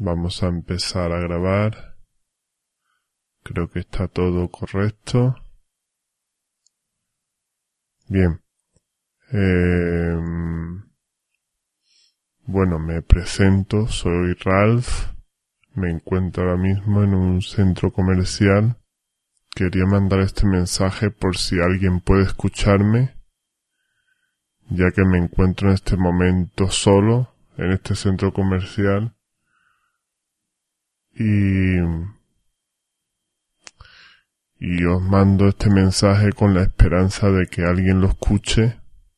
Vamos a empezar a grabar. Creo que está todo correcto. Bien. Bueno, me presento, soy Ralph. Me encuentro ahora mismo en un centro comercial. Quería mandar este mensaje por si alguien puede escucharme, ya que me encuentro en este momento solo en este centro comercial y os mando este mensaje con la esperanza de que alguien lo escuche.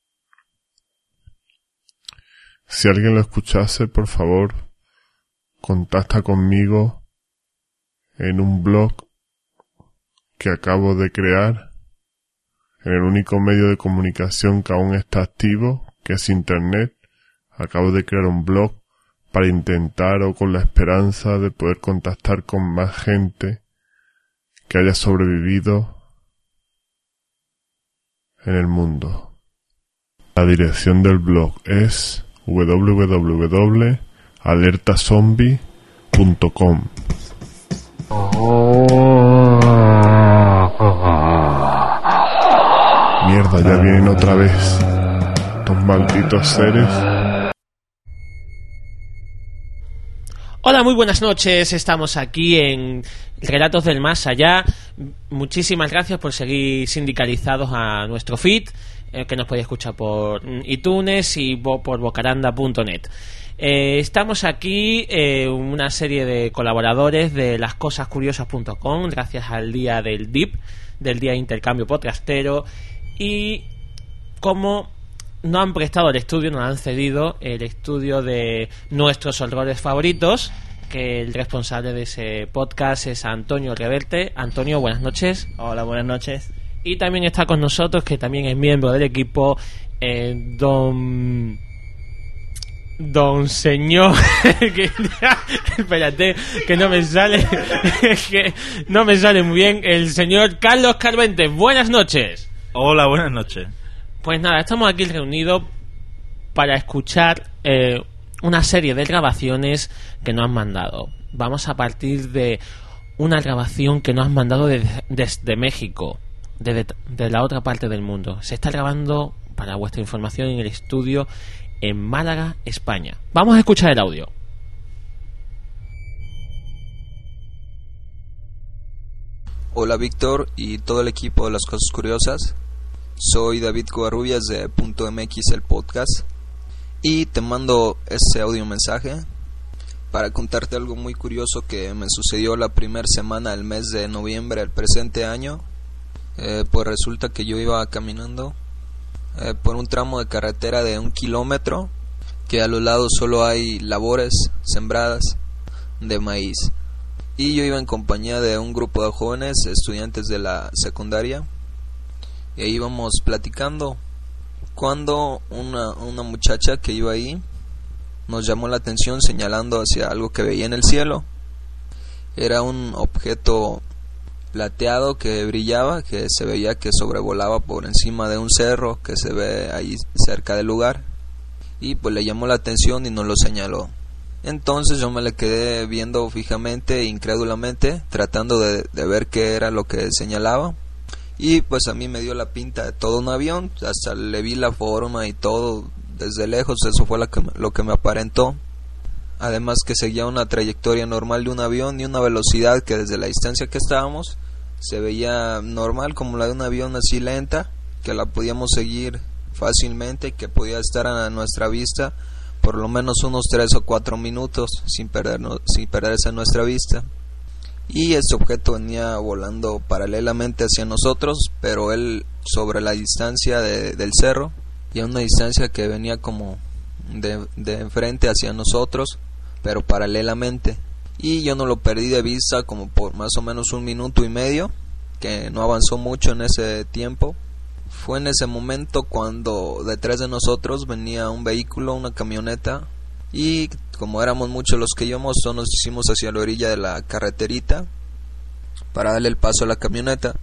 Si alguien lo escuchase, por favor, contacta conmigo en un blog que acabo de crear, en el único medio de comunicación que aún está activo, que es Internet. Acabo de crear un blog para intentar, o con la esperanza de poder contactar con más gente que haya sobrevivido en el mundo. La dirección del blog es www.alertazombie.com. Mierda, ya vienen otra vez estos malditos seres. Hola, muy buenas noches, estamos aquí en Relatos del Más Allá. Muchísimas gracias por seguir sindicalizados a nuestro feed, que nos podéis escuchar por iTunes y por bocaranda.net. Estamos aquí una serie de colaboradores de lascosascuriosas.com, gracias al día del DIP, del Día de Intercambio Podcastero, y como nos han prestado el estudio, nos han cedido el estudio de nuestros horrores favoritos, que el responsable de ese podcast es Antonio Reverte. Antonio, buenas noches. Hola, buenas noches. Y también está con nosotros, que también es miembro del equipo, Don señor espérate, que no me sale que no me sale muy bien, el señor Carlos Carvente. Buenas noches. Hola, buenas noches. Pues nada, estamos aquí reunidos para escuchar una serie de grabaciones que nos han mandado. Vamos a partir de una grabación que nos han mandado desde México, de la otra parte del mundo. Se está grabando, para vuestra información, en el estudio en Málaga, España. Vamos a escuchar el audio. Hola Víctor y todo el equipo de Las Cosas Curiosas. Soy David Covarrubias de .mx el podcast y te mando este audio mensaje para contarte algo muy curioso que me sucedió la primera semana del mes de noviembre del presente año. Pues resulta que yo iba caminando por un tramo de carretera de 1 kilómetro, que a los lados solo hay labores sembradas de maíz, y yo iba en compañía de un grupo de jóvenes estudiantes de la secundaria, y ahí íbamos platicando cuando una muchacha que iba ahí nos llamó la atención señalando hacia algo que veía en el cielo. Era un objeto plateado que brillaba, que se veía que sobrevolaba por encima de un cerro que se ve ahí cerca del lugar, y pues le llamó la atención y nos lo señaló. Entonces yo me le quedé viendo fijamente, incrédulamente, tratando de ver qué era lo que señalaba, y pues a mí me dio la pinta de todo un avión, hasta le vi la forma y todo desde lejos. Eso fue lo que me aparentó. Además que seguía una trayectoria normal de un avión y una velocidad que desde la distancia que estábamos se veía normal, como la de un avión, así lenta, que la podíamos seguir fácilmente, que podía estar a nuestra vista por lo menos unos 3 o 4 minutos sin perderse nuestra vista. Y este objeto venía volando paralelamente hacia nosotros, pero él sobre la distancia del cerro, y a una distancia que venía como de enfrente hacia nosotros, pero paralelamente. Y yo no lo perdí de vista como por más o menos 1 minuto y medio, que no avanzó mucho en ese tiempo. Fue en ese momento cuando detrás de nosotros venía un vehículo, una camioneta, y como éramos muchos los que íbamos, todos nos hicimos hacia la orilla de la carreterita para darle el paso a la camioneta.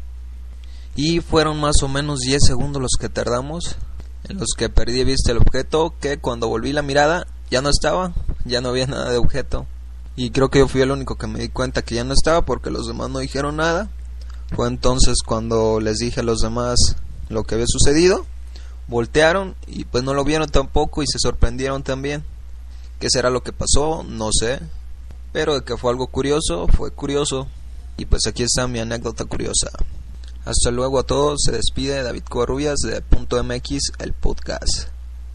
Y fueron más o menos 10 segundos los que tardamos, en los que perdí de vista el objeto, que cuando volví la mirada ya no estaba, ya no había nada de objeto. Y creo que yo fui el único que me di cuenta que ya no estaba porque los demás no dijeron nada. Fue entonces cuando les dije a los demás lo que había sucedido. Voltearon y pues no lo vieron tampoco y se sorprendieron también. ¿Qué será lo que pasó? No sé. Pero de que fue algo curioso, fue curioso. Y pues aquí está mi anécdota curiosa. Hasta luego a todos, se despide David Covarrubias de .mx, el podcast.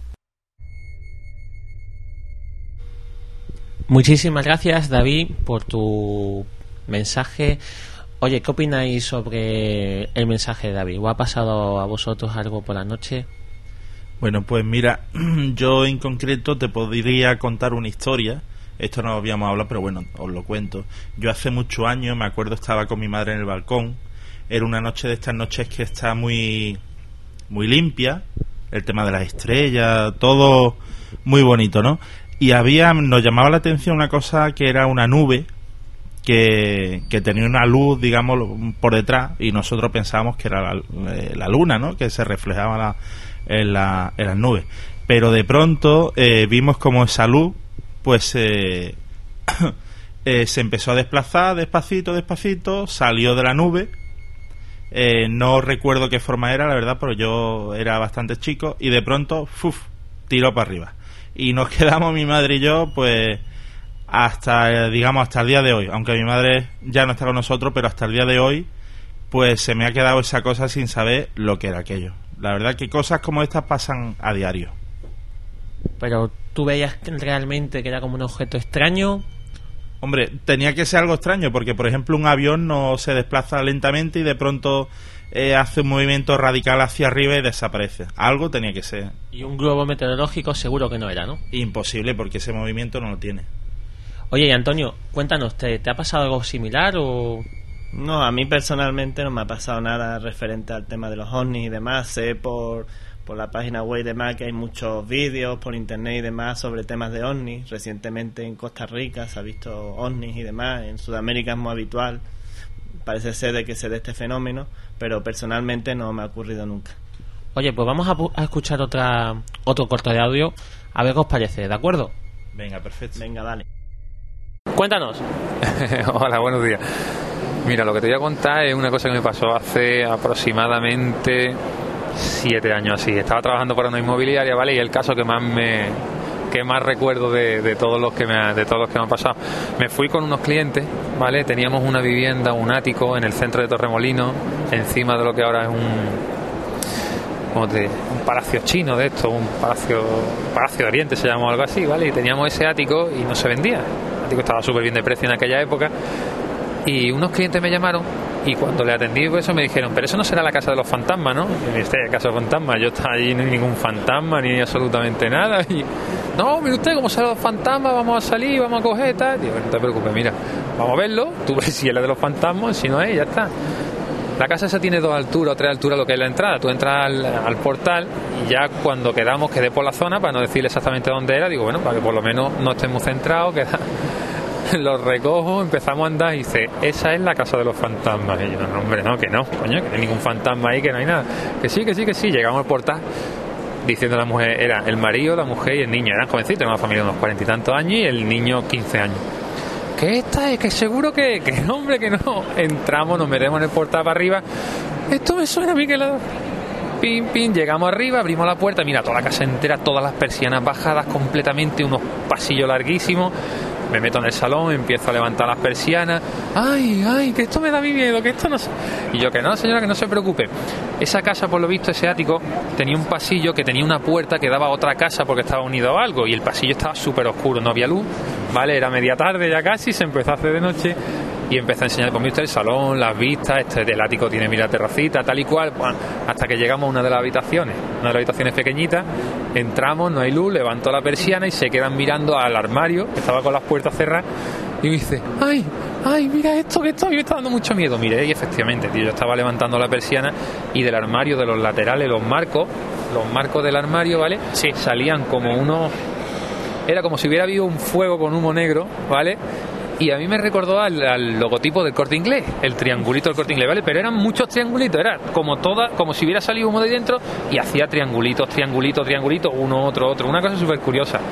Muchísimas gracias, David, por tu mensaje. Oye, ¿qué opináis sobre el mensaje de David? ¿O ha pasado a vosotros algo por la noche? Bueno, pues mira, yo en concreto te podría contar una historia. Esto no lo habíamos hablado, pero bueno, os lo cuento. Yo hace muchos años, me acuerdo, estaba con mi madre en el balcón. Era una noche de estas noches que está muy limpia. El tema de las estrellas, todo muy bonito, ¿no? Y nos llamaba la atención una cosa que era una nube que tenía una luz, digamos, por detrás, y nosotros pensábamos que era la luna, ¿no? Que se reflejaba en las nubes. Pero de pronto vimos como esa luz pues se empezó a desplazar despacito, salió de la nube. No recuerdo qué forma era, la verdad, pero yo era bastante chico, y de pronto tiró para arriba. Y nos quedamos mi madre y yo pues hasta el día de hoy, aunque mi madre ya no está con nosotros, pero hasta el día de hoy pues se me ha quedado esa cosa sin saber lo que era aquello. La verdad que cosas como estas pasan a diario. Pero ¿tú veías realmente que era como un objeto extraño? Hombre, tenía que ser algo extraño, porque por ejemplo un avión no se desplaza lentamente y de pronto hace un movimiento radical hacia arriba y desaparece. Algo tenía que ser. Y un globo meteorológico seguro que no era, ¿no? Imposible, porque ese movimiento no lo tiene. Oye, y Antonio, cuéntanos, ¿te ha pasado algo similar o...? No, a mí personalmente no me ha pasado nada referente al tema de los ovnis y demás. Sé por la página web y demás que hay muchos vídeos por internet y demás sobre temas de ovnis. Recientemente en Costa Rica se ha visto ovnis y demás. En Sudamérica es muy habitual. Parece ser de que se dé este fenómeno, pero personalmente no me ha ocurrido nunca. Oye, pues vamos a escuchar otro corto de audio, a ver qué os parece, ¿de acuerdo? Venga, perfecto. Venga, dale. Cuéntanos. Hola, buenos días. Mira, lo que te voy a contar es una cosa que me pasó hace aproximadamente 7 años así. Estaba trabajando para una inmobiliaria, ¿vale? Y el caso que más recuerdo de todos los que me han pasado. Me fui con unos clientes, ¿vale? Teníamos una vivienda, un ático en el centro de Torremolinos, encima de lo que ahora es un palacio chino de esto, un palacio de Oriente se llama, algo así, ¿vale? Y teníamos ese ático y no se vendía. El ático estaba súper bien de precio en aquella época. Y unos clientes me llamaron y cuando le atendí pues eso me dijeron, pero eso no será la casa de los fantasmas, ¿no? Y me dije, casa de los fantasmas, yo estaba allí, no hay ningún fantasma ni absolutamente nada. Y no, mire usted, como será los fantasmas, vamos a salir, vamos a coger tal. Digo, no te preocupes, mira, vamos a verlo, tú ves si es la de los fantasmas, si no es, ya está. La casa esa tiene 2 alturas o 3 alturas lo que es la entrada. Tú entras al portal y ya cuando quedé por la zona, para no decirle exactamente dónde era, digo, bueno, para que por lo menos no estemos centrados, los recojo, empezamos a andar y dice, esa es la casa de los fantasmas. Y yo, no, hombre, no, que no, coño, que no hay ningún fantasma ahí, que no hay nada. Que sí. Llegamos al portal diciendo la mujer, era el marido, la mujer y el niño, eran jovencitos, era una familia de unos 40 y tantos años y el niño 15 años. ¿Qué esta es? Que seguro que no, hombre, que no. Entramos, nos metemos en el portal para arriba. Esto me suena a mí que la... Pim, llegamos arriba, abrimos la puerta, mira, toda la casa entera, todas las persianas bajadas completamente, unos pasillos larguísimos. Me meto en el salón, empiezo a levantar las persianas. ¡Ay! Que esto me da mi miedo, que esto no sé. Y yo, que no, señora, que no se preocupe. Esa casa, por lo visto, ese ático, tenía un pasillo que tenía una puerta que daba a otra casa porque estaba unido a algo. Y el pasillo estaba súper oscuro, no había luz. Vale, era media tarde ya casi, se empezó a hacer de noche. Y empezó a enseñar conmigo usted el salón, las vistas, el ático tiene, mira, terracita, tal y cual, bueno, hasta que llegamos a una de las habitaciones pequeñitas, entramos, no hay luz, levanto la persiana y se quedan mirando al armario, que estaba con las puertas cerradas, y me dice, ¡ay, mira esto, que esto a mí me está dando mucho miedo! Miré y efectivamente, tío, yo estaba levantando la persiana y del armario, de los laterales, los marcos del armario, ¿vale? Sí, salían como unos... Era como si hubiera habido un fuego con humo negro, ¿vale? Y a mí me recordó al logotipo del Corte Inglés, el triangulito del Corte Inglés, ¿vale? Pero eran muchos triangulitos, era como si hubiera salido humo de dentro y hacía triangulitos, uno, otro, una cosa súper curiosa.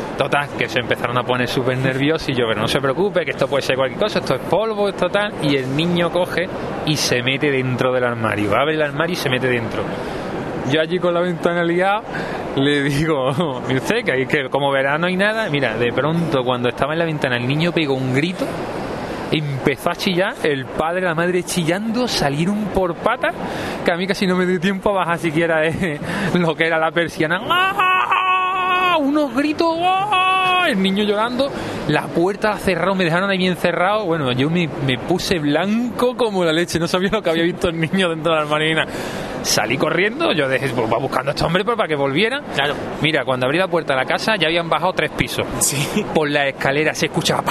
Total, que se empezaron a poner súper nerviosos y yo, pero no se preocupe, que esto puede ser cualquier cosa, esto es polvo, esto tal. Y el niño coge y se mete dentro del armario, abre el armario y se mete dentro. Yo allí con la ventana liada le digo, usted, que como verá no hay nada. Mira, de pronto cuando estaba en la ventana el niño pegó un grito, empezó a chillar, el padre, la madre chillando, salieron por patas, que a mí casi no me dio tiempo a bajar siquiera lo que era la persiana. ¡Ah! Unos gritos, ¡ah! El niño llorando, la puerta la cerraron, me dejaron ahí bien encerrado. Bueno, yo me puse blanco como la leche, no sabía lo que había visto el niño dentro de la armarina. Salí corriendo, yo dejé, pues, va buscando a este hombre para que volviera. Claro. Mira, cuando abrí la puerta de la casa ya habían bajado 3 pisos. Sí. Por la escalera se escuchaba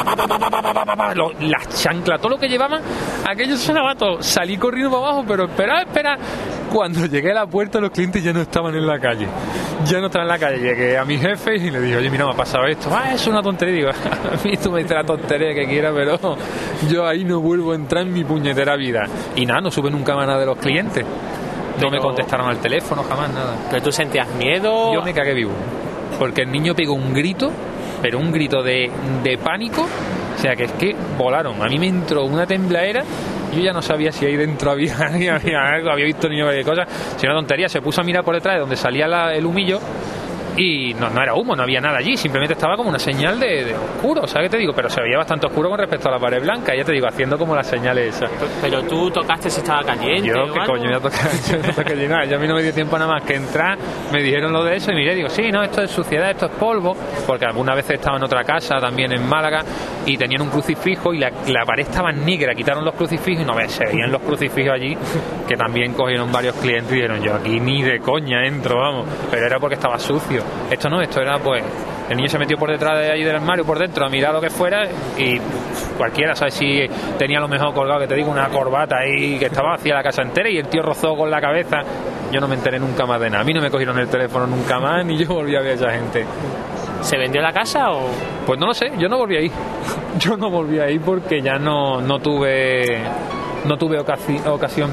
las chanclas, todo lo que llevaban, aquello sonaba todo. Salí corriendo para abajo, pero espera. Cuando llegué a la puerta los clientes ya no estaban en la calle. Llegué a mi jefe y le dije, oye, mira, me ha pasado esto. Es una tontería. Digo, a mí tú me dices la tontería que quieras, pero yo ahí no vuelvo a entrar en mi puñetera vida. Y nada, no supe nunca más nada de los clientes. No me contestaron al teléfono, jamás nada. ¿Pero tú sentías miedo? Yo me cagué vivo. Porque el niño pegó un grito, pero un grito de pánico. O sea, que es que volaron. A mí me entró una tembladera. Yo ya no sabía si ahí dentro había algo, había visto niño cualquier cosa. Si una tontería, se puso a mirar por detrás de donde salía el humillo. Y no era humo, no había nada allí, simplemente estaba como una señal de oscuro, ¿sabes qué te digo? Pero se veía bastante oscuro con respecto a la pared blanca, ya te digo, haciendo como las señales esas. Pero tú tocaste si estaba caliente. Yo, ¿qué coño? Yo no toqué nada. Yo a mí no me dio tiempo nada más que entrar, me dijeron lo de eso y miré, digo, sí, no, esto es suciedad, esto es polvo, porque alguna vez estaba en otra casa, también en Málaga, y tenían un crucifijo y la pared estaba negra, quitaron los crucifijos y no se veían los crucifijos allí, que también cogieron varios clientes y dijeron, yo aquí ni de coña entro, vamos, pero era porque estaba sucio. Esto era pues el niño se metió por detrás de ahí del armario, por dentro, a mirar lo que fuera y cualquiera sabe si tenía lo mejor colgado, que te digo, una corbata ahí que estaba hacia la casa entera y el tío rozó con la cabeza. Yo no me enteré nunca más de nada, a mí no me cogieron el teléfono nunca más ni yo volví a ver a esa gente. ¿Se vendió la casa o...? Pues no lo sé, yo no volví ahí. Yo no volví ahí porque ya no tuve ocasión,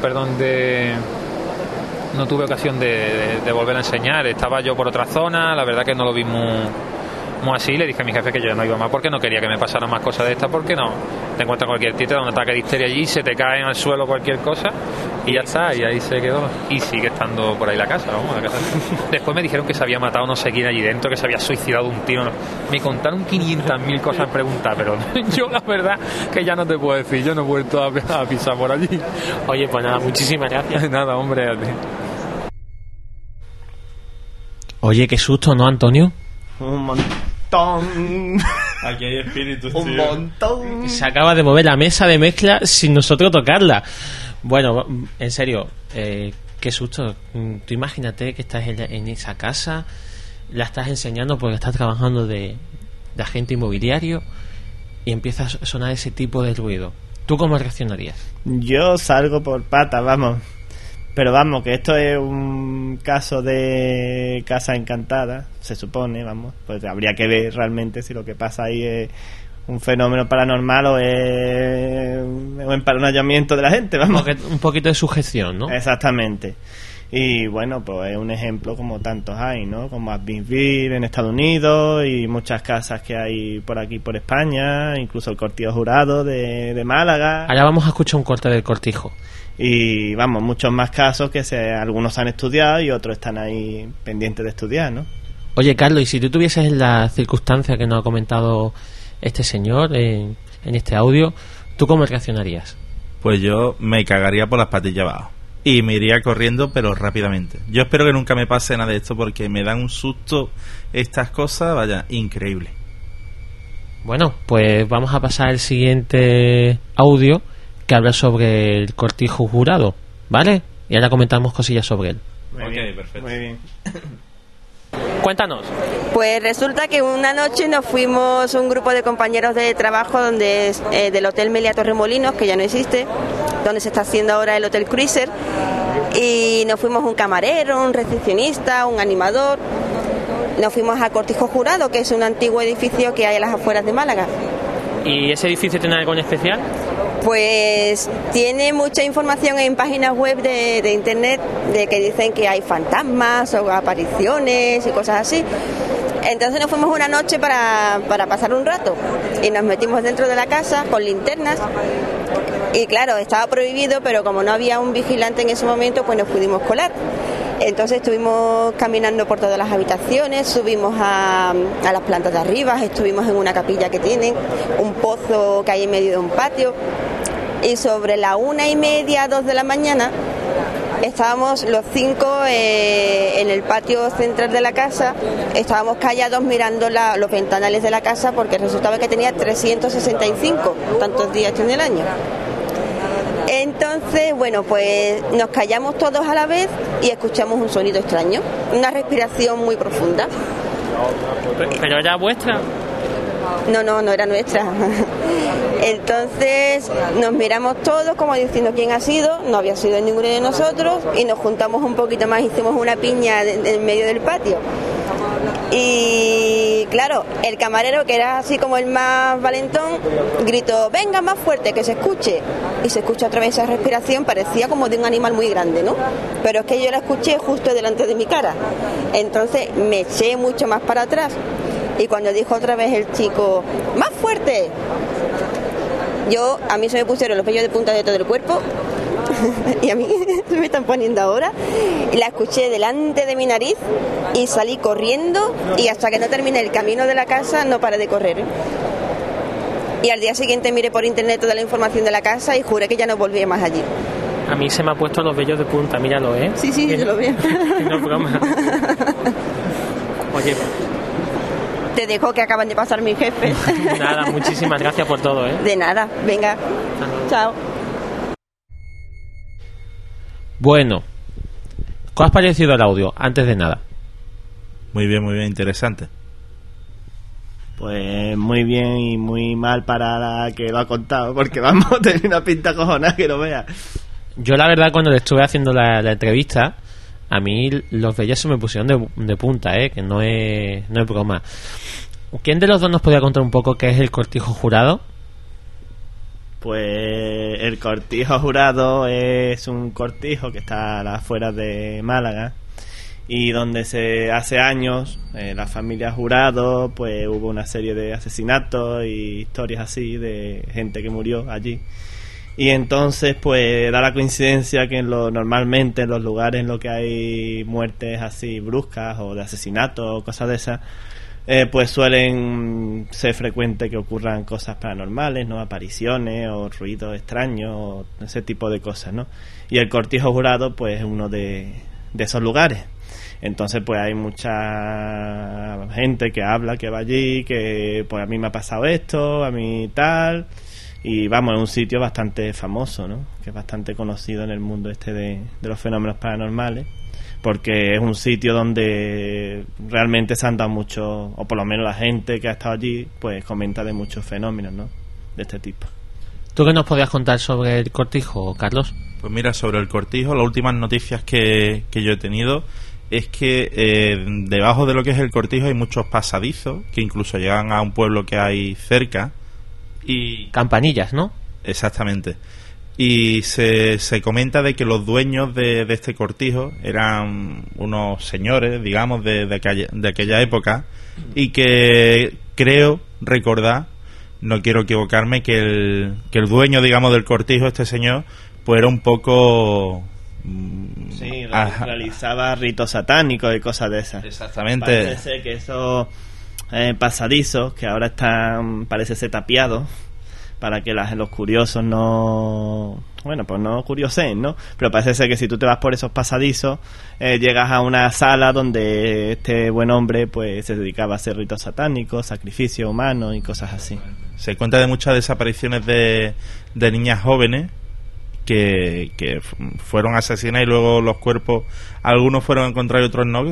no tuve ocasión de volver a enseñar. Estaba yo por otra zona, la verdad que no lo vi muy así. Le dije a mi jefe que yo no iba más porque no quería que me pasaran más cosas de estas, porque no te encuentras cualquier tío, te da un ataque de histeria allí, se te cae en el suelo cualquier cosa y ya está, y ahí se quedó y sigue estando por ahí la casa. Después me dijeron que se había matado no sé quién allí dentro, que se había suicidado un tío. Me contaron 500.000 cosas preguntar, pero yo la verdad que ya no te puedo decir, yo no he vuelto a pisar por allí. Oye, pues nada, muchísimas gracias. Nada, hombre, a ti. Oye, qué susto, ¿no, Antonio? Un montón. Aquí hay espíritus, Un tío. montón. Se acaba de mover la mesa de mezcla sin nosotros tocarla. Bueno, en serio, qué susto. Tú imagínate que estás en esa casa, la estás enseñando porque estás trabajando de agente inmobiliario y empieza a sonar ese tipo de ruido. ¿Tú cómo reaccionarías? Yo salgo por patas, vamos. Pero vamos, que esto es un caso de casa encantada, se supone, vamos. Pues habría que ver realmente si lo que pasa ahí es un fenómeno paranormal o es un emparanoiamiento de la gente, vamos. Un poquito de sujeción, ¿no? Exactamente. Y bueno, pues es un ejemplo como tantos hay, ¿no? Como Advinsville en Estados Unidos y muchas casas que hay por aquí, por España, incluso el Cortijo Jurado de Málaga. Ahora vamos a escuchar un corte del Cortijo. Y vamos, muchos más casos que algunos han estudiado y otros están ahí pendientes de estudiar, ¿no? Oye, Carlos, y si tú tuvieses la circunstancia que nos ha comentado este señor en este audio, ¿tú cómo reaccionarías? Pues yo me cagaría por las patillas abajo y me iría corriendo, pero rápidamente. Yo espero que nunca me pase nada de esto porque me dan un susto estas cosas, vaya, increíble. Bueno, pues vamos a pasar al siguiente audio que habla sobre el Cortijo Jurado, ¿vale? Y ahora comentamos cosillas sobre él. Muy bien, perfecto. Muy bien. Cuéntanos. Pues resulta que una noche nos fuimos un grupo de compañeros de trabajo del Hotel Meliá Torremolinos, que ya no existe, donde se está haciendo ahora el Hotel Cruiser, y nos fuimos un camarero, un recepcionista, un animador. Nos fuimos a Cortijo Jurado, que es un antiguo edificio que hay a las afueras de Málaga. ¿Y ese edificio tiene algo en especial? Pues tiene mucha información en páginas web de internet de que dicen que hay fantasmas o apariciones y cosas así. Entonces nos fuimos una noche para pasar un rato y nos metimos dentro de la casa con linternas y claro, estaba prohibido, pero como no había un vigilante en ese momento, pues nos pudimos colar. Entonces estuvimos caminando por todas las habitaciones, subimos a las plantas de arriba, estuvimos en una capilla que tienen, un pozo que hay en medio de un patio, y sobre la 1:30, 2 de la mañana estábamos los 5 en el patio central de la casa, estábamos callados mirando los ventanales de la casa porque resultaba que tenía 365, tantos días tiene el año. Entonces, bueno, pues nos callamos todos a la vez y escuchamos un sonido extraño, una respiración muy profunda. ¿Pero era vuestra? No era nuestra. Entonces nos miramos todos como diciendo quién ha sido, no había sido ninguno de nosotros y nos juntamos un poquito más, hicimos una piña en medio del patio. Y claro, el camarero, que era así como el más valentón, gritó: venga, más fuerte, que se escuche. Y se escucha otra vez esa respiración, parecía como de un animal muy grande, ¿no? Pero es que yo la escuché justo delante de mi cara. Entonces me eché mucho más para atrás. Y cuando dijo otra vez el chico: ¡más fuerte!, a mí se me pusieron los vellos de punta de todo el cuerpo y a mí se me están poniendo ahora. Y la escuché delante de mi nariz y salí corriendo y hasta que no terminé el camino de la casa no paré de correr. Y al día siguiente miré por internet toda la información de la casa y juré que ya no volvía más allí. A mí se me ha puesto los vellos de punta, míralo, ¿eh? Sí, yo lo veo. No es broma. Oye, te dejo, que acaban de pasar mis jefes. Nada, muchísimas gracias por todo, ¿eh? De nada, venga. Chao. Bueno, ¿qué os ha parecido el audio? Antes de nada. Muy bien, interesante. Pues muy bien y muy mal para la que lo ha contado, porque vamos, tener una pinta cojonada que no veas. Yo la verdad, cuando le estuve haciendo la entrevista, a mí los vellos se me pusieron de punta, que no es broma. ¿Quién de los dos nos podría contar un poco qué es el cortijo jurado? Pues el cortijo jurado es un cortijo que está a las afueras de Málaga y donde hace años la familia Jurado, pues hubo una serie de asesinatos y historias así de gente que murió allí. Y entonces pues da la coincidencia que normalmente en los lugares en los que hay muertes así bruscas o de asesinatos o cosas de esas, pues suelen ser frecuente que ocurran cosas paranormales, ¿no? Apariciones o ruidos extraños o ese tipo de cosas, ¿no? Y el cortijo jurado pues es uno de esos lugares. Entonces pues hay mucha gente que habla, que va allí, que pues a mí me ha pasado esto, a mí tal. Y vamos, es un sitio bastante famoso, ¿no? Que es bastante conocido en el mundo de los fenómenos paranormales, porque es un sitio donde realmente se han dado mucho, o por lo menos la gente que ha estado allí, pues comenta de muchos fenómenos, ¿no? De este tipo. ¿Tú qué nos podías contar sobre el cortijo, Carlos? Pues mira, sobre el cortijo, las últimas noticias que yo he tenido es que debajo de lo que es el cortijo hay muchos pasadizos que incluso llegan a un pueblo que hay cerca. Y campanillas, ¿no? Exactamente. Y se comenta de que los dueños de este cortijo eran unos señores, digamos, de aquella época, y que creo recordar, no quiero equivocarme, que el dueño, digamos, del cortijo, este señor, pues era un poco... Sí, realizaba ritos satánicos y cosas de esas. Exactamente. Parece ser que esos pasadizos, que ahora están, parece ser tapiados, para que los curiosos no... Bueno, pues no curiosen, ¿no? Pero parece ser que si tú te vas por esos pasadizos, llegas a una sala donde este buen hombre pues se dedicaba a hacer ritos satánicos, sacrificios humanos y cosas así. Se cuenta de muchas desapariciones de niñas jóvenes que fueron asesinadas y luego los cuerpos, algunos fueron encontrados y otros no,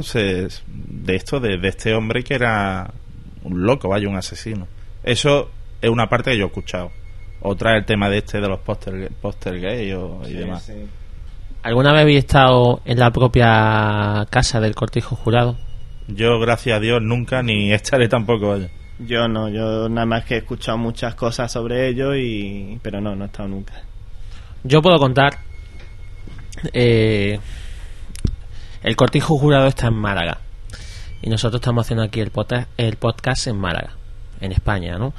de este hombre que era un loco, vaya, un asesino. Eso es una parte que yo he escuchado. Otra es el tema de los póster gay y demás. Sí. ¿Alguna vez habéis estado en la propia casa del cortijo jurado? Yo, gracias a Dios, nunca, ni estaré tampoco, vaya. Yo no, yo nada más que he escuchado muchas cosas sobre ello, pero no he estado nunca. Yo puedo contar. El cortijo jurado está en Málaga. y nosotros estamos haciendo aquí el podcast en Málaga, en España, ¿no?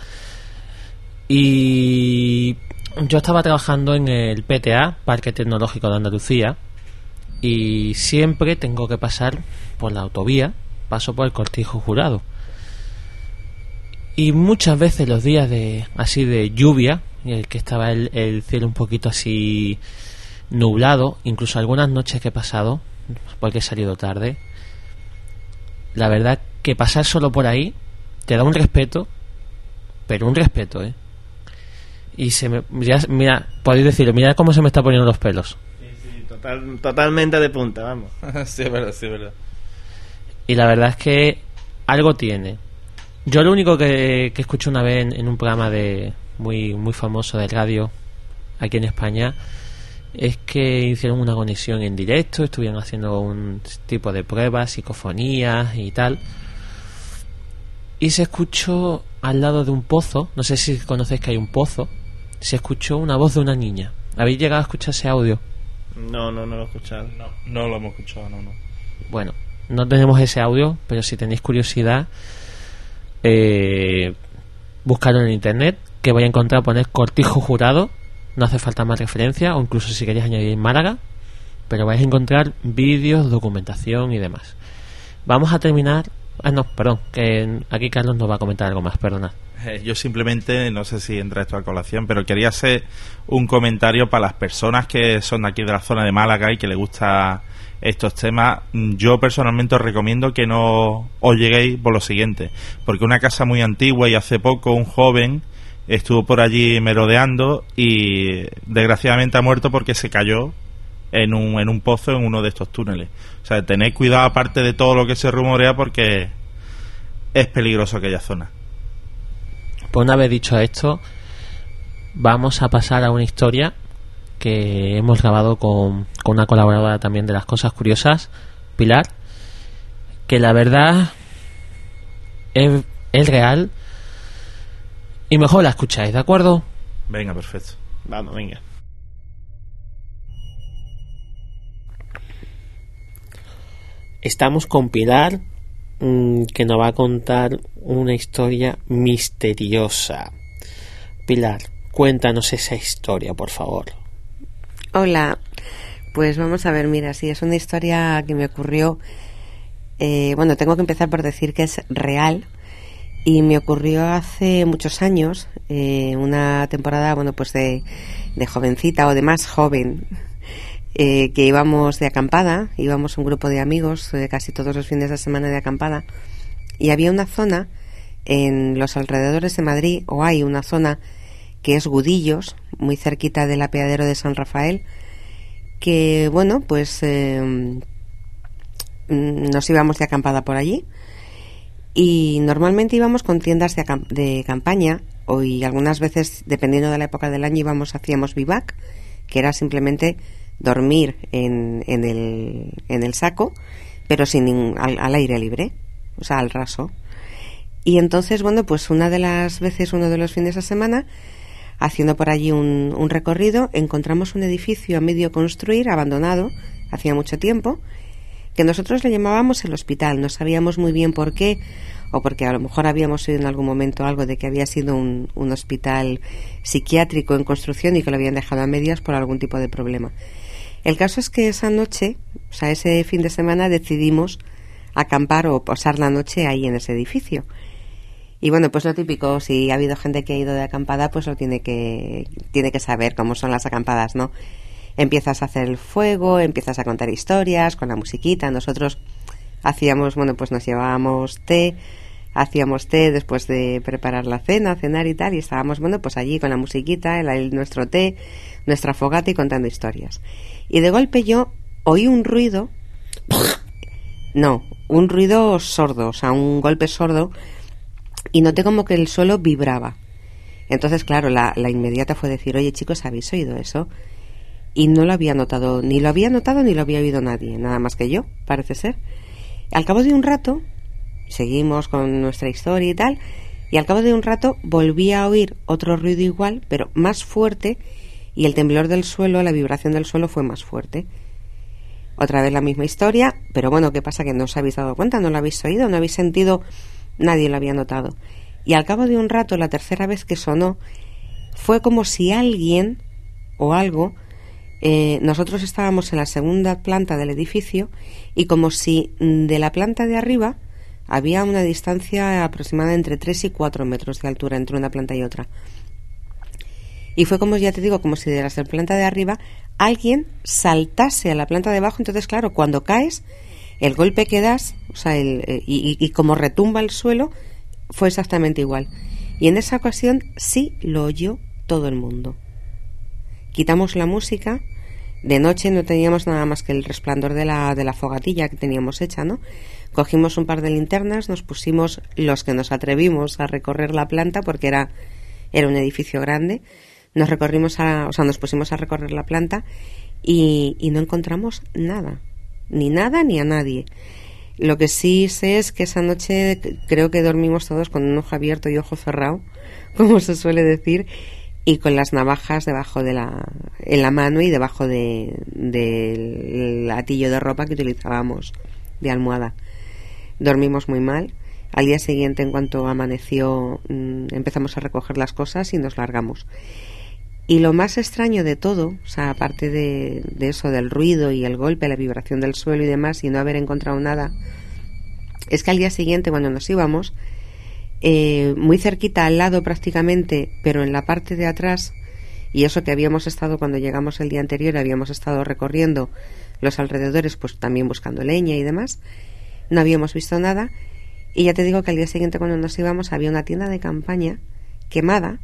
Y yo estaba trabajando en el PTA, Parque Tecnológico de Andalucía, y siempre tengo que pasar por la autovía, paso por el Cortijo Jurado. Y muchas veces los días así de lluvia, en el que estaba el cielo un poquito así nublado, incluso algunas noches que he pasado, porque he salido tarde, la verdad que pasar solo por ahí te da un respeto, pero un respeto, y mira, podéis decirlo, mira cómo se me está poniendo los pelos. Sí, totalmente de punta, vamos. Sí, es verdad. Y la verdad es que algo tiene. Yo lo único que escuché una vez en un programa muy famoso de radio aquí en España es que hicieron una conexión en directo, estuvieron haciendo un tipo de pruebas, psicofonías y tal, y se escuchó al lado de un pozo, no sé si conocéis que hay un pozo, se escuchó una voz de una niña. ¿Habéis llegado a escuchar ese audio? No lo he escuchado. No lo hemos escuchado, no. Bueno, no tenemos ese audio, pero si tenéis curiosidad, buscarlo en internet, que vais a encontrar, poner Cortijo Jurado, no hace falta más referencia, o incluso si queréis añadir Málaga, pero vais a encontrar vídeos, documentación y demás. Vamos a terminar. Que aquí Carlos nos va a comentar algo más, perdonad. Yo simplemente, no sé si entra esto a colación, pero quería hacer un comentario para las personas que son de aquí de la zona de Málaga y que les gusta estos temas. Yo personalmente os recomiendo que no os lleguéis por lo siguiente, porque una casa muy antigua, y hace poco un joven estuvo por allí merodeando y desgraciadamente ha muerto porque se cayó en un pozo en uno de estos túneles. O sea, tened cuidado, aparte de todo lo que se rumorea, porque es peligroso aquella zona. Pues una vez dicho esto, vamos a pasar a una historia que hemos grabado con una colaboradora también de Las Cosas Curiosas, Pilar, que la verdad es real, y mejor la escucháis, ¿de acuerdo? Venga, perfecto. Vamos, venga. Estamos con Pilar, que nos va a contar una historia misteriosa. Pilar, cuéntanos esa historia, por favor. Hola, pues vamos a ver, mira, sí, es una historia que me ocurrió, bueno, tengo que empezar por decir que es real, y me ocurrió hace muchos años, una temporada, bueno, pues de jovencita o de más joven, que íbamos de acampada, íbamos un grupo de amigos, casi todos los fines de semana de acampada, y había una zona en los alrededores de Madrid, o hay una zona que es Gudillos, muy cerquita del apeadero de San Rafael, que bueno, pues nos íbamos de acampada por allí, y normalmente íbamos con tiendas de campaña, y algunas veces, dependiendo de la época del año, hacíamos vivac, que era simplemente dormir en el saco, pero al aire libre, o sea, al raso. Y entonces, bueno, pues una de las veces, uno de los fines de semana, haciendo por allí un recorrido, encontramos un edificio a medio construir, abandonado, hacía mucho tiempo, que nosotros le llamábamos el hospital. No sabíamos muy bien por qué, o porque a lo mejor habíamos oído en algún momento algo de que había sido un hospital psiquiátrico en construcción y que lo habían dejado a medias por algún tipo de problema. El caso es que esa noche, o sea, ese fin de semana, decidimos acampar o pasar la noche ahí en ese edificio. Y bueno, pues lo típico, si ha habido gente que ha ido de acampada, pues lo tiene que saber cómo son las acampadas, ¿no? Empiezas a hacer el fuego, empiezas a contar historias con la musiquita. Nosotros hacíamos, bueno, pues nos llevábamos hacíamos té después de preparar la cena, cenar y tal, y estábamos, bueno, pues allí con la musiquita, nuestro té, nuestra fogata y contando historias. Y de golpe yo oí un ruido, un ruido sordo, o sea, un golpe sordo, y noté como que el suelo vibraba. Entonces, claro, la inmediata fue decir, oye chicos, ¿habéis oído eso? Y no lo había notado, ni lo había oído nadie, nada más que yo, parece ser. Al cabo de un rato, seguimos con nuestra historia y tal, y al cabo de un rato volví a oír otro ruido igual, pero más fuerte, y el temblor del suelo, la vibración del suelo fue más fuerte. Otra vez la misma historia, pero bueno, ¿qué pasa? Que no os habéis dado cuenta, no lo habéis oído, no habéis sentido, nadie lo había notado. Y al cabo de un rato, la tercera vez que sonó, fue como si alguien o algo, nosotros estábamos en la segunda planta del edificio y como si de la planta de arriba había una distancia aproximada entre 3 y 4 metros de altura entre una planta y otra. Y fue como, ya te digo, como si de la planta de arriba alguien saltase a la planta de abajo. Entonces, claro, cuando caes, el golpe que das, o sea, y como retumba el suelo, fue exactamente igual. Y en esa ocasión sí lo oyó todo el mundo. Quitamos la música. De noche no teníamos nada más que el resplandor de la fogatilla que teníamos hecha, ¿no? Cogimos un par de linternas, nos pusimos, los que nos atrevimos, a recorrer la planta, porque era un edificio grande. Nos pusimos a recorrer la planta y no encontramos nada, ni a nadie. Lo que sí sé es que esa noche creo que dormimos todos con un ojo abierto y ojo cerrado, como se suele decir, y con las navajas en la mano y debajo del latillo de ropa que utilizábamos de almohada. Dormimos muy mal. Al día siguiente, en cuanto amaneció, empezamos a recoger las cosas y nos largamos. Y lo más extraño de todo, o sea, aparte de eso, del ruido y el golpe, la vibración del suelo y demás, y no haber encontrado nada, es que al día siguiente, cuando nos íbamos, muy cerquita, al lado prácticamente, pero en la parte de atrás, y eso que habíamos estado cuando llegamos el día anterior, habíamos estado recorriendo los alrededores, pues también buscando leña y demás, no habíamos visto nada, y ya te digo que al día siguiente, cuando nos íbamos, había una tienda de campaña quemada.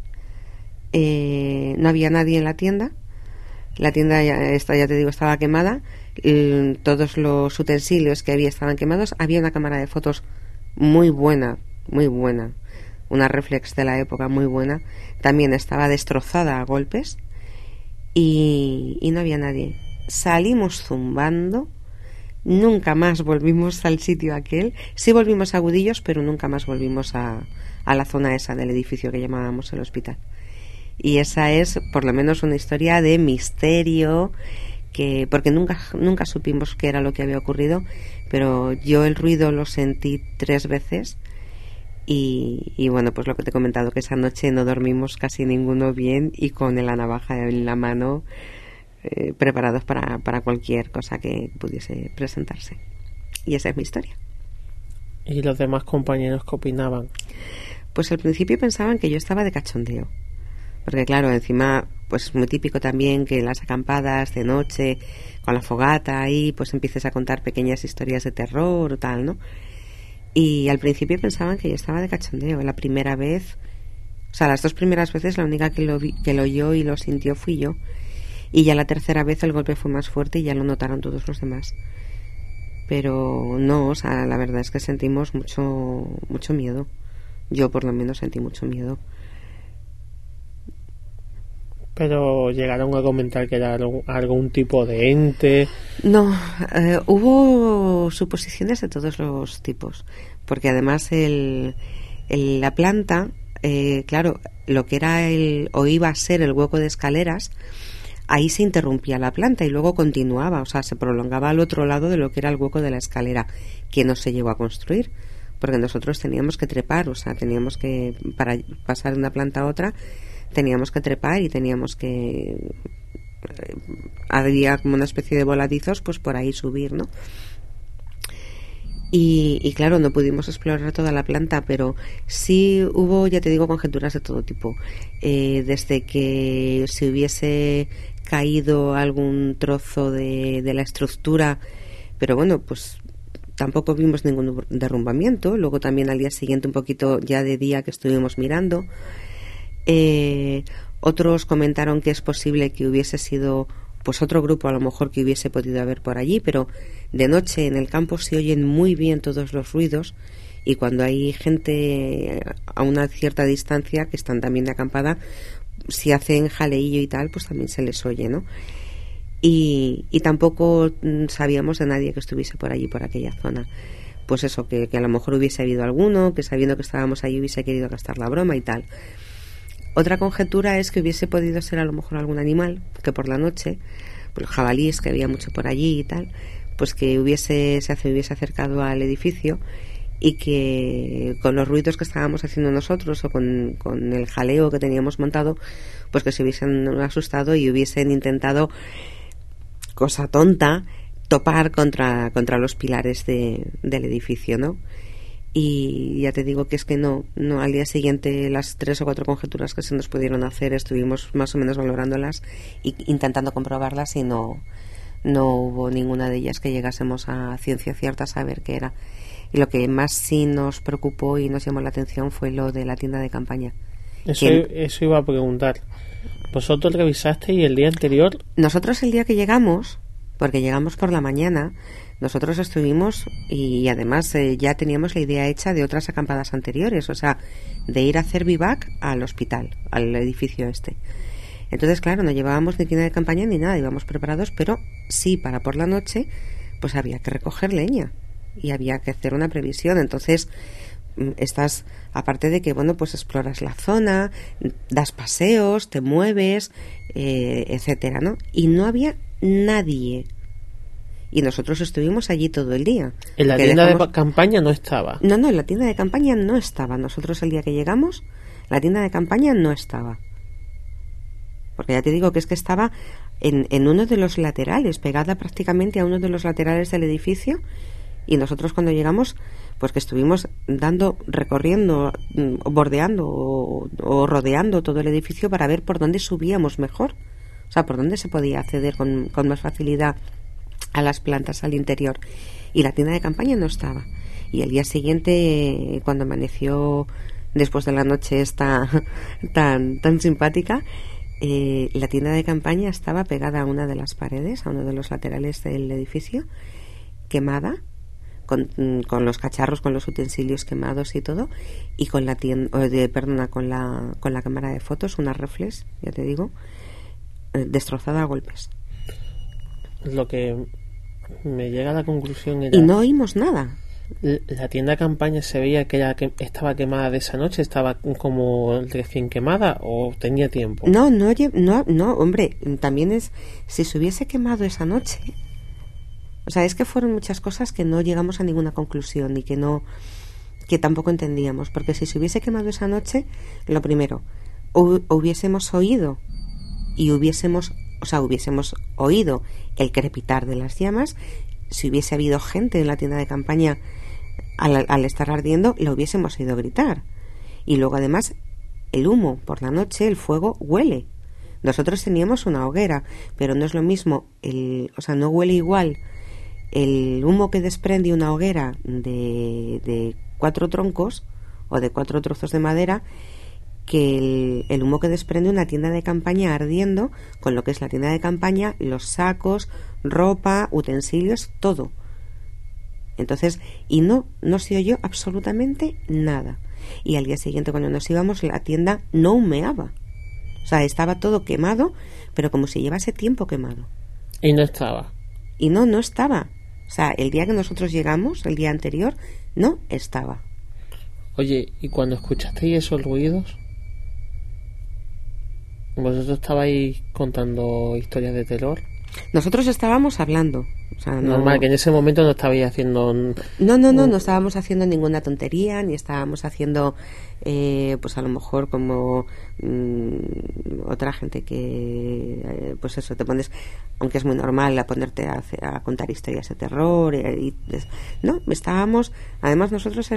No había nadie en la tienda ya te digo, estaba quemada, todos los utensilios que había estaban quemados. Había una cámara de fotos muy buena, una reflex de la época muy buena, también estaba destrozada a golpes y no había nadie. Salimos zumbando, nunca más volvimos al sitio aquel. Sí volvimos a Gudillos, pero nunca más volvimos a la zona esa del edificio que llamábamos el hospital. Y esa es por lo menos una historia de misterio, porque nunca supimos qué era lo que había ocurrido, pero yo el ruido lo sentí 3 veces y bueno, pues lo que te he comentado, que esa noche no dormimos casi ninguno bien y con la navaja en la mano, preparados para cualquier cosa que pudiese presentarse. Y esa es mi historia. ¿Y los demás compañeros qué opinaban? Pues al principio pensaban que yo estaba de cachondeo. Porque claro, encima, pues es muy típico también que en las acampadas de noche, con la fogata ahí, pues empieces a contar pequeñas historias de terror o tal, ¿no? Y al principio pensaban que yo estaba de cachondeo. La primera vez, o sea, las 2 primeras veces la única que lo oyó y lo sintió fui yo. Y ya la tercera vez el golpe fue más fuerte y ya lo notaron todos los demás. Pero no, o sea, la verdad es que sentimos mucho miedo. Yo por lo menos sentí mucho miedo. Pero llegaron a comentar que era algún tipo de ente. No, hubo suposiciones de todos los tipos, porque además la planta, claro, lo que era o iba a ser el hueco de escaleras, ahí se interrumpía la planta y luego continuaba, o sea, se prolongaba al otro lado de lo que era el hueco de la escalera, que no se llegó a construir, porque nosotros teníamos que trepar, o sea, teníamos que, para pasar de una planta a otra, teníamos que trepar y teníamos que, había como una especie de voladizos, pues por ahí subir, ¿no? Y claro, no pudimos explorar toda la planta, pero sí hubo, ya te digo, conjeturas de todo tipo. Desde que se hubiese caído algún trozo de la estructura, pero bueno, pues tampoco vimos ningún derrumbamiento. Luego también al día siguiente, un poquito ya de día, que estuvimos mirando. Otros comentaron que es posible que hubiese sido pues otro grupo a lo mejor que hubiese podido haber por allí, pero de noche en el campo se oyen muy bien todos los ruidos y cuando hay gente a una cierta distancia que están también de acampada, si hacen jaleillo y tal, pues también se les oye, ¿no? Y tampoco sabíamos de nadie que estuviese por allí, por aquella zona. Pues eso, que a lo mejor hubiese habido alguno, que sabiendo que estábamos allí hubiese querido gastar la broma y tal. Otra conjetura es que hubiese podido ser a lo mejor algún animal que por la noche los jabalíes, que había mucho por allí y tal, pues que hubiese acercado al edificio y que con los ruidos que estábamos haciendo nosotros o con el jaleo que teníamos montado, pues que se hubiesen asustado y hubiesen intentado, cosa tonta, topar contra los pilares del edificio, ¿no? Y ya te digo que es que no al día siguiente las 3 o 4 conjeturas que se nos pudieron hacer estuvimos más o menos valorándolas e intentando comprobarlas y no hubo ninguna de ellas que llegásemos a ciencia cierta a saber qué era. Y lo que más sí nos preocupó y nos llamó la atención fue lo de la tienda de campaña. Eso iba a preguntar. ¿Vosotros revisasteis el día anterior? Nosotros el día que llegamos, porque llegamos por la mañana, nosotros estuvimos y además ya teníamos la idea hecha de otras acampadas anteriores, o sea, de ir a hacer vivac al hospital, al edificio este. Entonces, claro, no llevábamos ni tienda de campaña ni nada, íbamos preparados, pero sí, para por la noche, pues había que recoger leña y había que hacer una previsión. Entonces, estás, aparte de que, bueno, pues exploras la zona, das paseos, te mueves, etcétera, ¿no? Y no había nadie. Y nosotros estuvimos allí todo el día. ¿En la tienda de campaña no estaba? No, en la tienda de campaña no estaba. Nosotros el día que llegamos, la tienda de campaña no estaba. Porque ya te digo que es que estaba en uno de los laterales, pegada prácticamente a uno de los laterales del edificio. Y nosotros cuando llegamos, pues que estuvimos recorriendo, bordeando o rodeando todo el edificio para ver por dónde subíamos mejor. O sea, por dónde se podía acceder con más facilidad a las plantas al interior. Y la tienda de campaña no estaba. Y el día siguiente, cuando amaneció, después de la noche esta tan simpática, la tienda de campaña estaba pegada a una de las paredes, a uno de los laterales del edificio, quemada, con los cacharros, con los utensilios quemados y todo, y con la con la cámara de fotos, una reflex, ya te digo, destrozada a golpes. Lo que me llega a la conclusión era... Y no oímos nada. La tienda de campaña se veía que estaba quemada de esa noche, estaba como recién quemada o tenía tiempo. No, hombre, también es, si se hubiese quemado esa noche, o sea, es que fueron muchas cosas que no llegamos a ninguna conclusión y que tampoco entendíamos, porque si se hubiese quemado esa noche, lo primero, hubiésemos oído y hubiésemos oído el crepitar de las llamas. Si hubiese habido gente en la tienda de campaña al estar ardiendo, lo hubiésemos oído gritar. Y luego además el humo por la noche, el fuego huele. Nosotros teníamos una hoguera, pero no es lo mismo, no huele igual el humo que desprende una hoguera de 4 troncos o de 4 trozos de madera que el humo que desprende una tienda de campaña ardiendo, con lo que es la tienda de campaña, los sacos, ropa, utensilios, todo. Entonces, y no se oyó absolutamente nada. Y al día siguiente, cuando nos íbamos, la tienda no humeaba. O sea, estaba todo quemado, pero como si llevase tiempo quemado. Y no estaba. Y no estaba. O sea, el día que nosotros llegamos, el día anterior, no estaba. Oye, ¿y cuando escuchasteis esos ruidos? ¿Vosotros estabais contando historias de terror? Nosotros estábamos hablando. O sea, normal, que en ese momento no estabais haciendo... No estábamos haciendo ninguna tontería, ni estábamos haciendo, pues a lo mejor como otra gente que, pues eso, te pones, aunque es muy normal, a ponerte a contar historias de terror. No, estábamos, además nosotros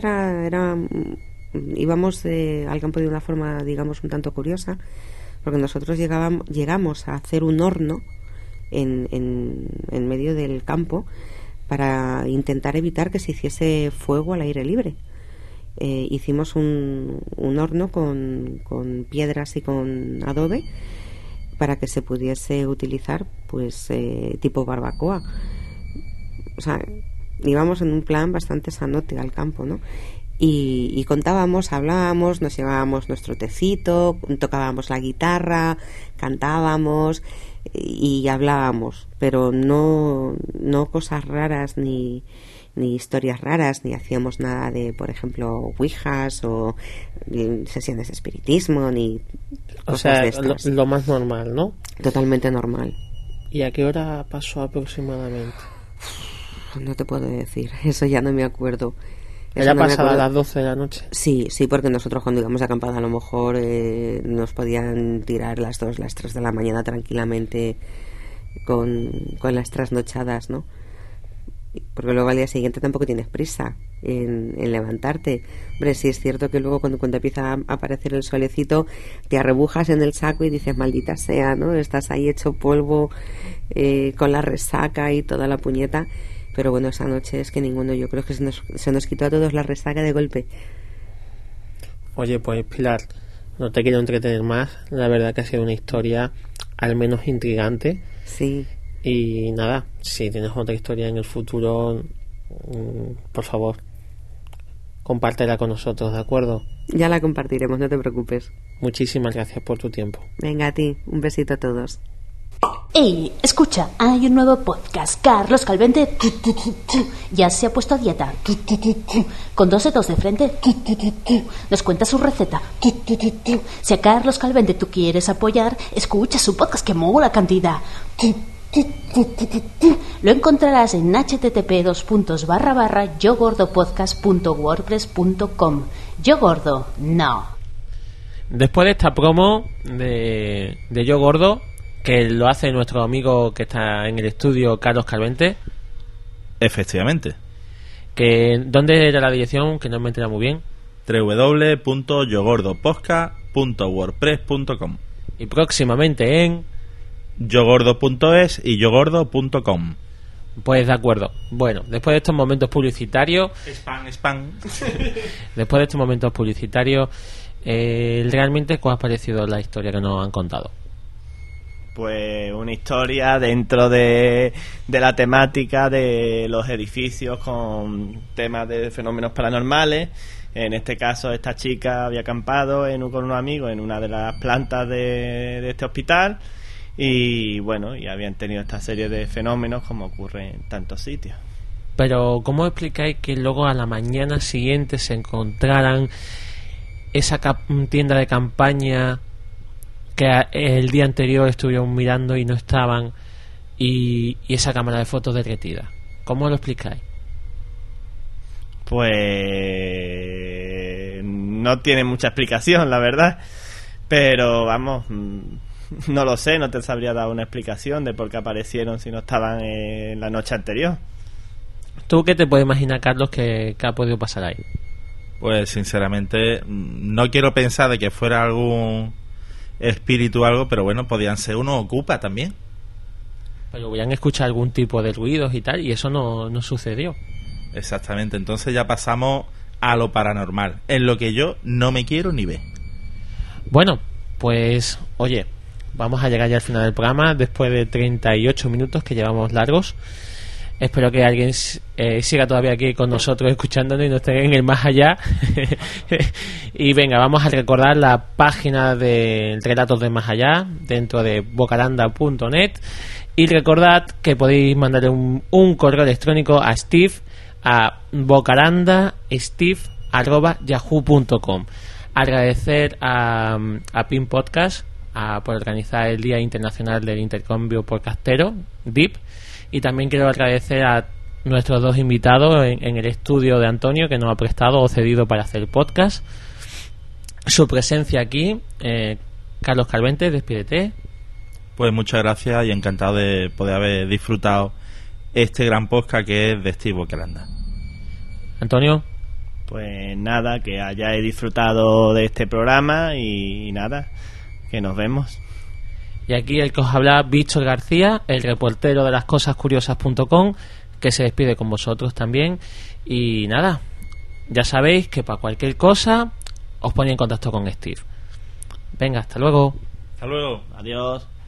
íbamos al campo de una forma, digamos, un tanto curiosa, porque nosotros llegamos a hacer un horno en medio del campo para intentar evitar que se hiciese fuego al aire libre. Hicimos un horno con piedras y con adobe para que se pudiese utilizar pues tipo barbacoa. O sea, íbamos en un plan bastante sanote al campo, ¿no? Y contábamos, hablábamos, nos llevábamos nuestro tecito, tocábamos la guitarra, cantábamos y hablábamos, pero no cosas raras ni historias raras, ni hacíamos nada de, por ejemplo, ouijas o sesiones de espiritismo, ni cosas de estas. Lo más normal, ¿no? Totalmente normal. ¿Y a qué hora pasó aproximadamente? No te puedo decir, eso ya no me acuerdo. ¿Era pasada a las 12 de la noche? Sí, porque nosotros cuando íbamos de acampada a lo mejor nos podían tirar las 2, las 3 de la mañana tranquilamente con las trasnochadas, ¿no? Porque luego al día siguiente tampoco tienes prisa en levantarte. Hombre, sí es cierto que luego cuando empieza a aparecer el solecito te arrebujas en el saco y dices maldita sea, ¿no? Estás ahí hecho polvo con la resaca y toda la puñeta. Pero bueno, esa noche es que ninguno, yo creo que se nos quitó a todos la resaca de golpe. Oye, pues Pilar, no te quiero entretener más. La verdad que ha sido una historia al menos intrigante. Sí. Y nada, si tienes otra historia en el futuro, por favor, compártela con nosotros, ¿de acuerdo? Ya la compartiremos, no te preocupes. Muchísimas gracias por tu tiempo. Venga, a ti, un besito a todos. ¡Ey! Escucha, hay un nuevo podcast. Carlos Calvente ya se ha puesto a dieta. Con 2 dedos de frente nos cuenta su receta. Si a Carlos Calvente tú quieres apoyar, escucha su podcast que mola cantidad. Lo encontrarás en http://yogordopodcast.wordpress.com. Yo Gordo, no. Después de esta promo de Yo Gordo, que lo hace nuestro amigo que está en el estudio, Carlos Calvente. Efectivamente. ¿Dónde era la dirección? Que no me entera muy bien. www.yogordopodcast.wordpress.com. Y próximamente en yogordo.es y yogordo.com. Pues de acuerdo. Bueno, después de estos momentos publicitarios, Spam. después de estos momentos publicitarios, realmente, ¿cuál ha parecido la historia que nos han contado? Pues una historia dentro de la temática de los edificios con temas de fenómenos paranormales. En este caso, esta chica había acampado con unos amigos en una de las plantas de este hospital y bueno, y habían tenido esta serie de fenómenos como ocurre en tantos sitios. Pero ¿cómo explicáis que luego a la mañana siguiente se encontraran esa tienda de campaña que el día anterior estuvieron mirando y no estaban, y esa cámara de fotos derretida? ¿Cómo lo explicáis? Pues no tiene mucha explicación, la verdad, pero vamos, no lo sé, no te sabría dar una explicación de por qué aparecieron si no estaban en la noche anterior. ¿Tú qué te puedes imaginar, Carlos, que ha podido pasar ahí? Pues sinceramente no quiero pensar de que fuera algún espíritu o algo, pero bueno, podían ser uno ocupa también. Pero hubieran escuchado algún tipo de ruidos y tal, y eso no sucedió. Exactamente, entonces ya pasamos a lo paranormal, en lo que yo no me quiero ni ver. Bueno, pues oye, vamos a llegar ya al final del programa, después de 38 minutos que llevamos largos. Espero que alguien siga todavía aquí con nosotros escuchándonos y no esté en el más allá. Y venga, vamos a recordar la página de Relatos de Más Allá dentro de bocaranda.net. Y recordad que podéis mandarle un correo electrónico a Steve a bocarandasteve@yahoo.com. Agradecer a Pin Podcast por organizar el Día Internacional del Intercambio Podcastero, DIP. Y también quiero agradecer a nuestros 2 invitados en el estudio de Antonio, que nos ha prestado o cedido para hacer podcast. Su presencia aquí. Carlos Calvente, despídete. Pues muchas gracias y encantado de poder haber disfrutado este gran podcast que es de Steve Bocaranda. Antonio. Pues nada, que hayáis disfrutado de este programa y nada, que nos vemos. Y aquí el que os habla, Víctor García, el reportero de lascosascuriosas.com, que se despide con vosotros también. Y nada, ya sabéis que para cualquier cosa os ponéis en contacto con Steve. Venga, hasta luego. Hasta luego. Adiós.